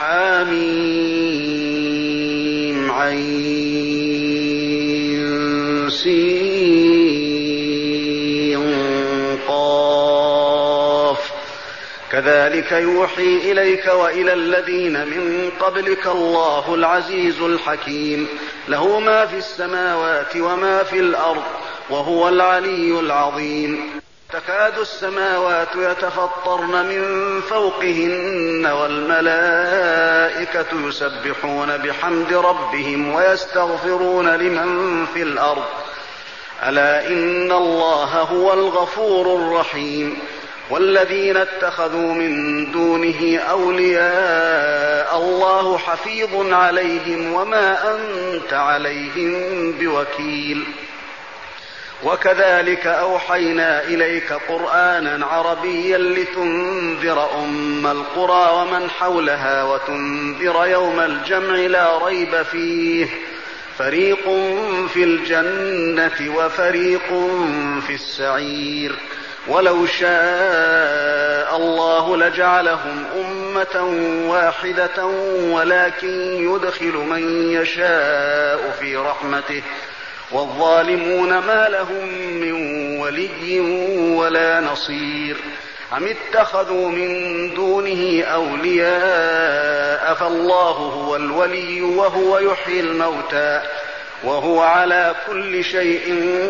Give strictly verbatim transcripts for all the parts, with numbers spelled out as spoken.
حاميم عين سين قاف كذلك يوحي إليك وإلى الذين من قبلك الله العزيز الحكيم له ما في السماوات وما في الأرض وهو العلي العظيم تكاد السماوات يتفطرن من فوقهن والملائكة يسبحون بحمد ربهم ويستغفرون لمن في الأرض ألا إن الله هو الغفور الرحيم والذين اتخذوا من دونه أولياء الله حفيظ عليهم وما أنت عليهم بوكيل وكذلك أوحينا إليك قرآنا عربيا لتنذر أم القرى ومن حولها وتنذر يوم الجمع لا ريب فيه فريق في الجنة وفريق في السعير ولو شاء الله لجعلهم أمة واحدة ولكن يدخل من يشاء في رحمته والظالمون ما لهم من ولي ولا نصير أم اتخذوا من دونه أولياء فالله هو الولي وهو يحيي الموتى وهو على كل شيء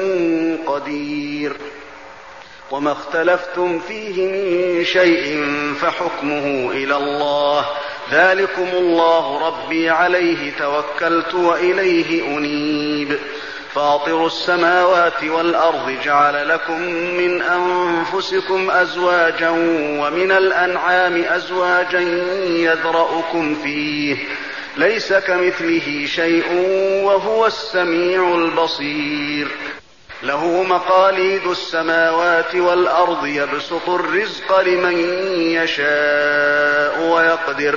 قدير وما اختلفتم فيه من شيء فحكمه إلى الله ذلكم الله ربي عليه توكلت وإليه أنيب فاطر السماوات والأرض جعل لكم من أنفسكم أزواجا ومن الأنعام أزواجا يذرأكم فيه ليس كمثله شيء وهو السميع البصير له مقاليد السماوات والأرض يبسط الرزق لمن يشاء ويقدر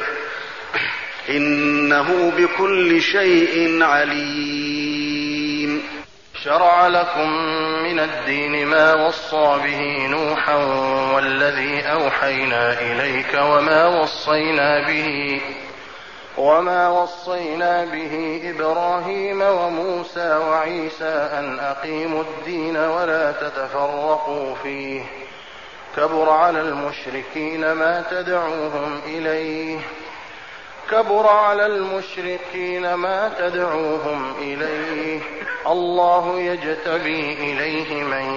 إنه بكل شيء عليم شرع لكم من الدين ما وصى به نوحا والذي أوحينا إليك وما وصينا به وما وصينا به إبراهيم وموسى وعيسى أن أقيموا الدين ولا تتفرقوا فيه كبر على المشركين ما تدعوهم إليه كبر على المشركين ما تدعوهم إليه الله يجتبي إليه من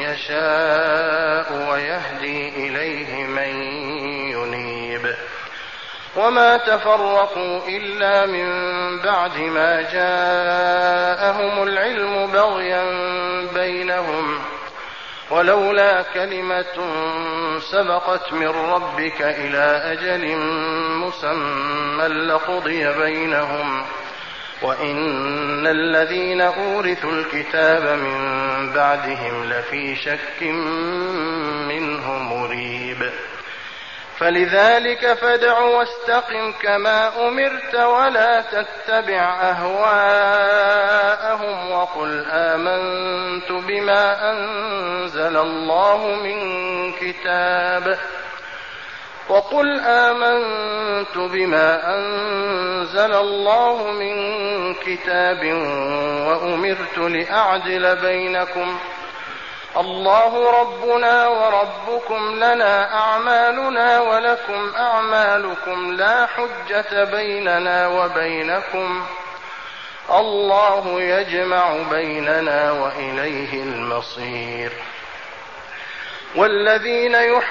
يشاء ويهدي إليه من ينيب وما تفرقوا إلا من بعد ما جاءهم العلم بغيا بينهم ولولا كلمة سبقت من ربك إلى أجل مسمى لقضي بينهم وإن الذين أورثوا الكتاب من بعدهم لفي شك منه مريب فلذلك فادع واستقم كما أمرت ولا تتبع أهواءهم وقل آمنت بما أنزل الله من كتاب وقل آمنت بما أنزل الله من كتاب وأمرت لأعدل بينكم الله ربنا وربكم لنا أعمالنا ولكم أعمالكم لا حجة بيننا وبينكم الله يجمع بيننا وإليه المصير والذين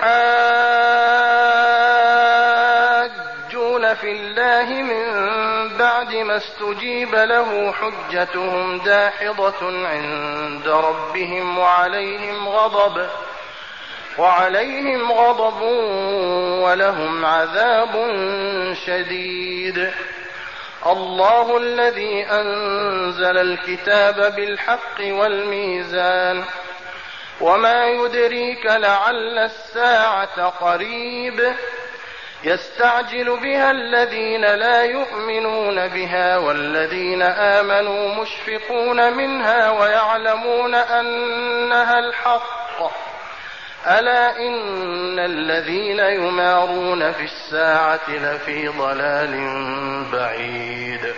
يحاجون في الله من بعد ما استجيب له حجتهم داحضة عند ربهم وعليهم غضب وعليهم غضب ولهم عذاب شديد الله الذي أنزل الكتاب بالحق والميزان وما يدريك لعل الساعة قريب يستعجل بها الذين لا يؤمنون بها والذين آمنوا مشفقون منها ويعلمون أنها الحق ألا إن الذين يمارون في الساعة لفي ضلال بعيد.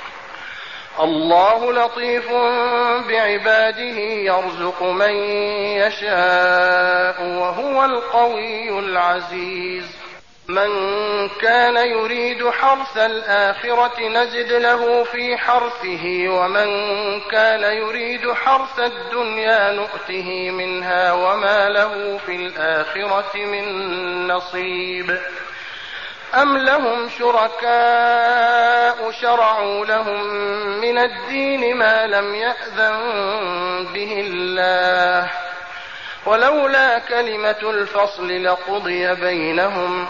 الله لطيف بعباده يرزق من يشاء وهو القوي العزيز. من كان يريد حرث الآخرة نزد له في حرثه ومن كان يريد حرث الدنيا نؤته منها وما له في الآخرة من نصيب. أم لهم شركاء شرعوا لهم من الدين ما لم يأذن به الله ولولا كلمة الفصل لقضي بينهم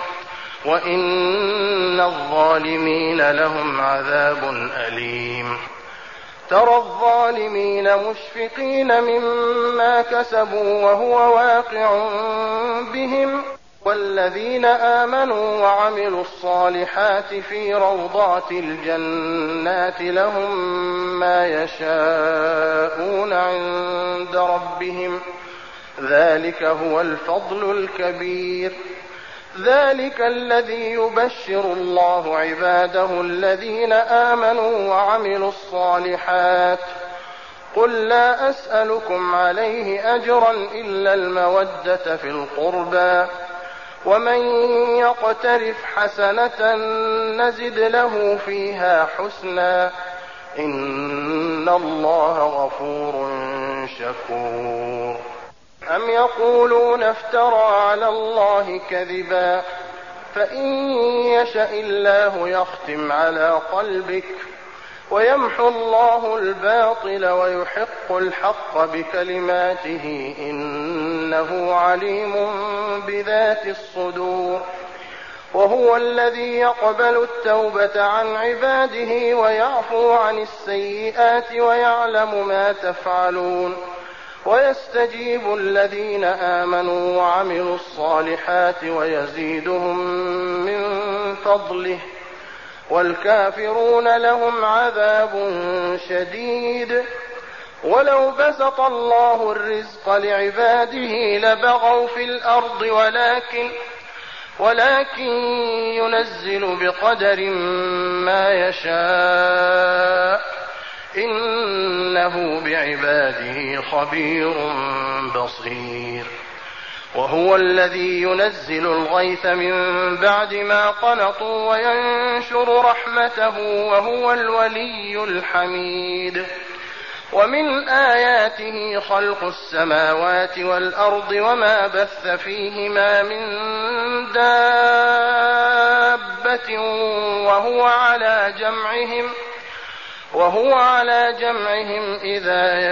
وإن الظالمين لهم عذاب أليم. ترى الظالمين مشفقين مما كسبوا وهو واقع بهم والذين آمنوا وعملوا الصالحات في روضات الجنات لهم ما يشاءون عند ربهم ذلك هو الفضل الكبير. ذلك الذي يبشر الله عباده الذين آمنوا وعملوا الصالحات. قل لا أسألكم عليه أجرا إلا المودة في القربى ومن يقترف حسنة نزد له فيها حسنا إن الله غفور شكور. أم يقولون افترى على الله كذبا فإن يشأ الله يختم على قلبك ويمحو الله الباطل ويحق الحق بكلماته إنه عليم بذات الصدور. وهو الذي يقبل التوبة عن عباده ويعفو عن السيئات ويعلم ما تفعلون ويستجيب الذين آمنوا وعملوا الصالحات ويزيدهم من فضله والكافرون لهم عذاب شديد. ولو بسط الله الرزق لعباده لبغوا في الأرض ولكن ولكن ينزل بقدر ما يشاء إنه بعباده خبير بصير. وهو الذي ينزل الغيث من بعد ما قنطوا وينشر رحمته وهو الولي الحميد. ومن آياته خلق السماوات والأرض وما بث فيهما من دابة وهو على جمعهم وهو على جمعهم إذا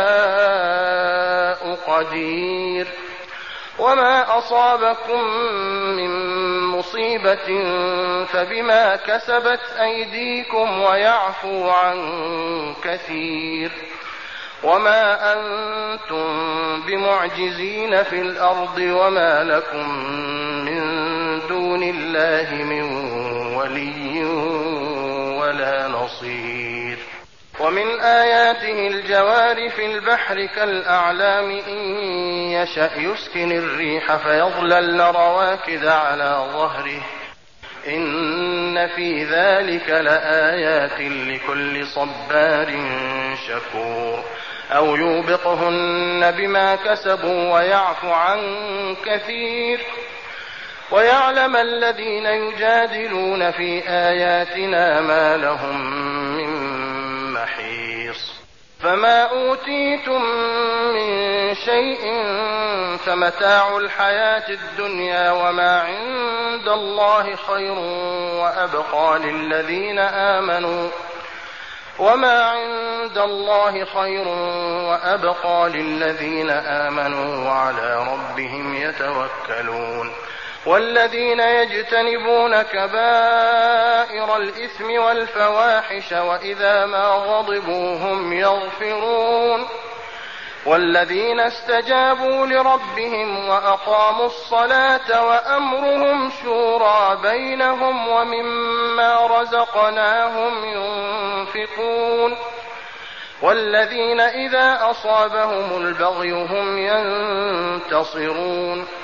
يشاء قدير. وما أصابكم من مصيبة فبما كسبت أيديكم ويعفو عن كثير. وما أنتم بمعجزين في الأرض وما لكم من دون الله من ولي ولا نصير. ومن آياته الجوار في البحر كالأعلام إن يشأ يسكن الريح فيظللن رواكد على ظهره إن في ذلك لآيات لكل صبار شكور. أو يوبقهن بما كسبوا ويعفو عن كثير ويعلم الذين يجادلون في آياتنا ما لهم من محيص. فما أوتيتم من شيء فمتاع الحياة الدنيا وما عند الله خير وأبقى للذين آمنوا وما عند الله خير وأبقى للذين آمنوا وعلى ربهم يتوكلون. والذين يجتنبون كبائر الإثم والفواحش وإذا ما غضبوا هم يغفرون. والذين استجابوا لربهم وأقاموا الصلاة وأمرهم شورى بينهم ومما رزقناهم ينفقون. والذين إذا أصابهم البغي هم ينتصرون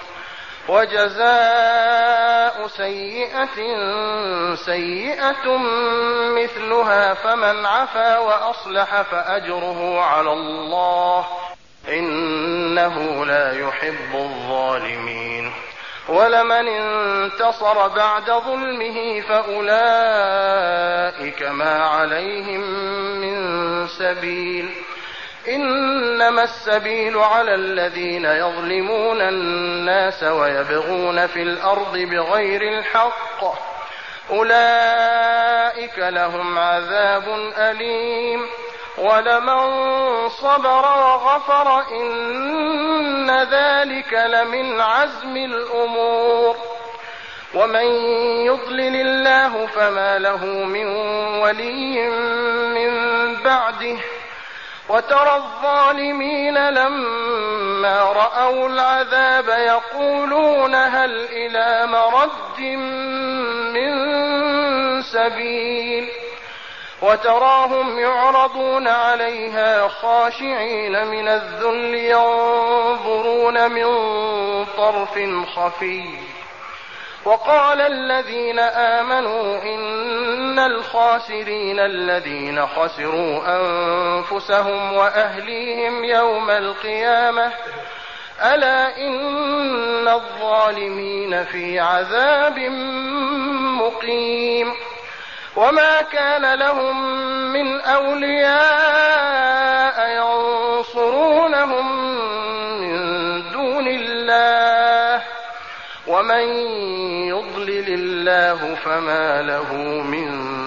وجزاء سيئة سيئة مثلها فمن عفا وأصلح فأجره على الله إنه لا يحب الظالمين ولمن انتصر بعد ظلمه فأولئك ما عليهم من سبيل إنما السبيل على الذين يظلمون الناس ويبغون في الأرض بغير الحق أولئك لهم عذاب أليم ولمن صبر وغفر إن ذلك لمن عزم الأمور ومن يضلل الله فما له من ولي من بعده وترى الظالمين لما رأوا العذاب يقولون هل إلى مرد من سبيل وتراهم يعرضون عليها خاشعين من الذل ينظرون من طرف خفي وقال الذين آمنوا إن الخاسرين الذين خسروا أنفسهم وأهليهم يوم القيامة ألا إن الظالمين في عذاب مقيم وما كان لهم من أولياء ينصرونهم من دون الله ومن يضلل الله فما له من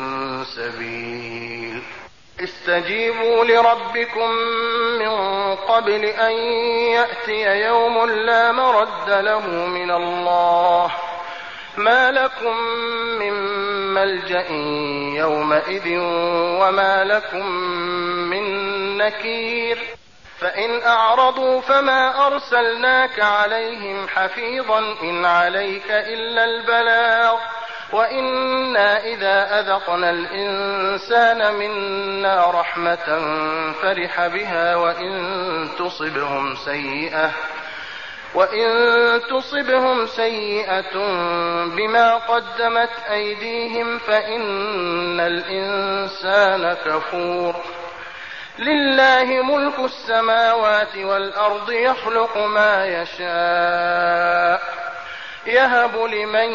سبيل استجيبوا لربكم من قبل أن يأتي يوم لا مرد له من الله ما لكم من ملجأ يومئذ وما لكم من نكير فإن أعرضوا فما أرسلناك عليهم حفيظا إن عليك إلا البلاغ وإنا إذا أذقنا الإنسان منا رحمة فرح بها وإن تصبهم سيئة وإن تصبهم سيئة بما قدمت أيديهم فإن الإنسان كفور لله ملك السماوات والأرض يخلق ما يشاء يهب لمن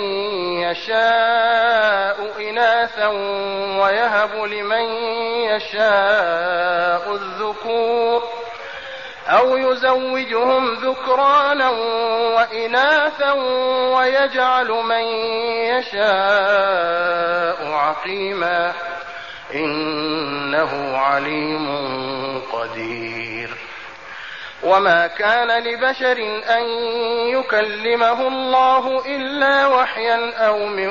يشاء إناثا ويهب لمن يشاء الذكور أو يزوجهم ذكرانا وإناثا ويجعل من يشاء عقيما إنه عليم قدير وما كان لبشر أن يكلمه الله إلا وحيا أو من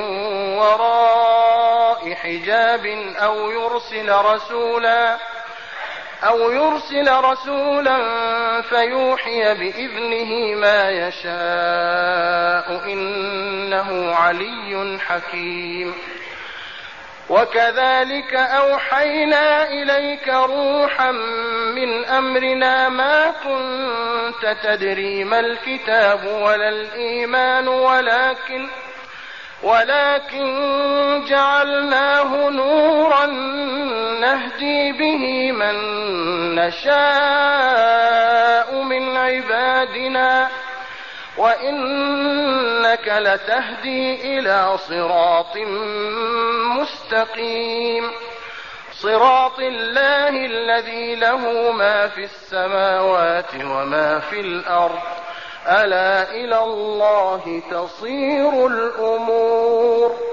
وراء حجاب أو يرسل رسولا أو يرسل رسولا فيوحي بإذنه ما يشاء إنه علي حكيم وكذلك أوحينا إليك روحا من أمرنا ما كنت تدري ما الكتاب ولا الإيمان ولكن ولكن جعلناه نورا نهدي به من نشاء من عبادنا وإنك لتهدي إلى صراط مستقيم صراط الله الذي له ما في السماوات وما في الأرض ألا إلى الله تصير الأمور